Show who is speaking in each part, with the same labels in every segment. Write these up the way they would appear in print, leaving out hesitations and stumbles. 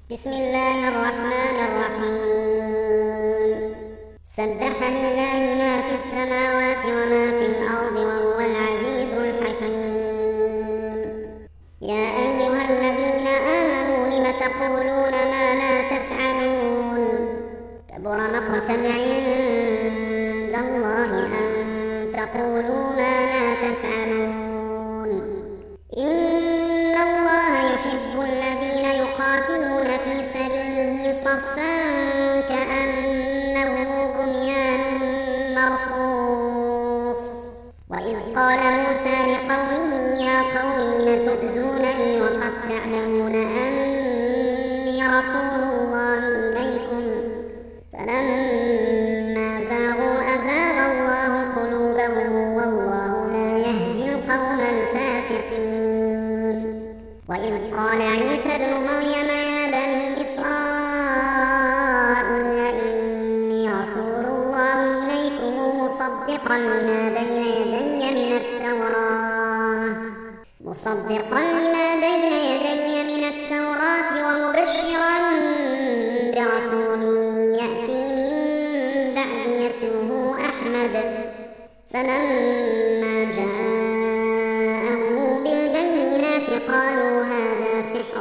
Speaker 1: بسم الله الرحمن الرحيم. سبح لله ما في السماوات وما في الأرض وهو العزيز الحكيم. يا أيها الذين آمنوا لم تقولون ما لا تفعلون كبر مقتا عند الله أن تقولوا ما لا تفعلون. إن الله يحب الذين يقاتلون في سبيله صفا كأنه بنيان مرصوص. وإذ قال موسى لقومه يا قوم لم تؤذونني وقد تعلمون أني رسول الله إليكم فلما زاغوا أزاغ الله قلوبهم والله لا يهدي القوم الفاسقين. وإذ قال عيسى ابن مريم يا بني إسرائيل إني رسول الله إليكم مصدقا لما بين يدي من التوراة ومبشرا برسول يأتي من بعدي اسمه أحمد. فلما جاءهم بالبينات قالوا هذا سحر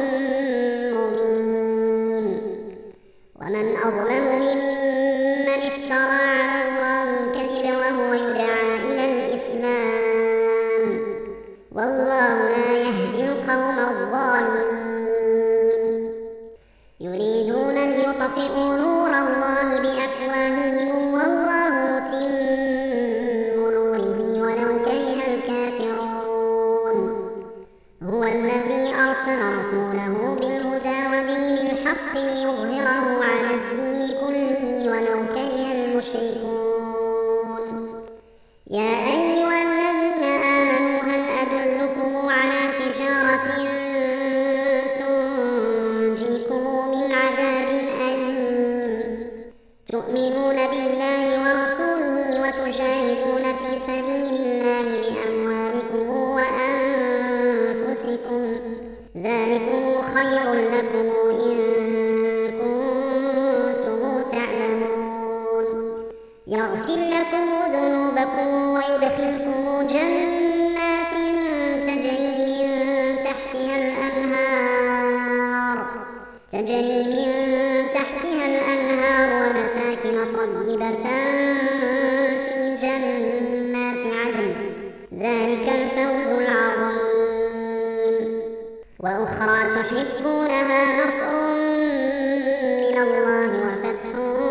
Speaker 1: مبين. ومن أظلم ممن افترى على الله الكذب وهو يدعى إلى الإسلام والله لا يهدي القوم الظالمين. يريدون ليطفئوا نور الله بأفواههم والله متم نوره ولو كره الكافرون. هو الذي أرسل رسوله بالهدى ودين الحق ليظهره على الدين كله ولو كره المشركون. يا أيها الذين آمنوا هل أدلكم على تجارة تنجيكم من عذاب أليم تؤمنون بالله ورسوله وتجاهدون في سبيل الله بأموالكم وأنفسكم ذلكم خير لكم إن كنتم تعلمون. يغفر لكم ذنوبكم ويدخلكم جنات تجري من تحتها الأنهار ومساكن طيبة في جنات عدن ذلك الفوز العظيم. وأخرى تحبونها نصر من الله وفتح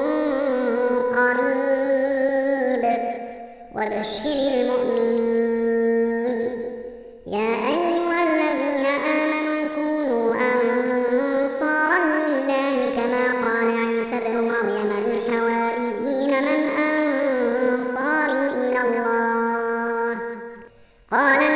Speaker 1: قريب وبشر المؤمنين. يا أيها الذين آمنوا كونوا أنصارا لله كما قال عيسى ابن مريم للحواريين من أنصاري إلى الله قال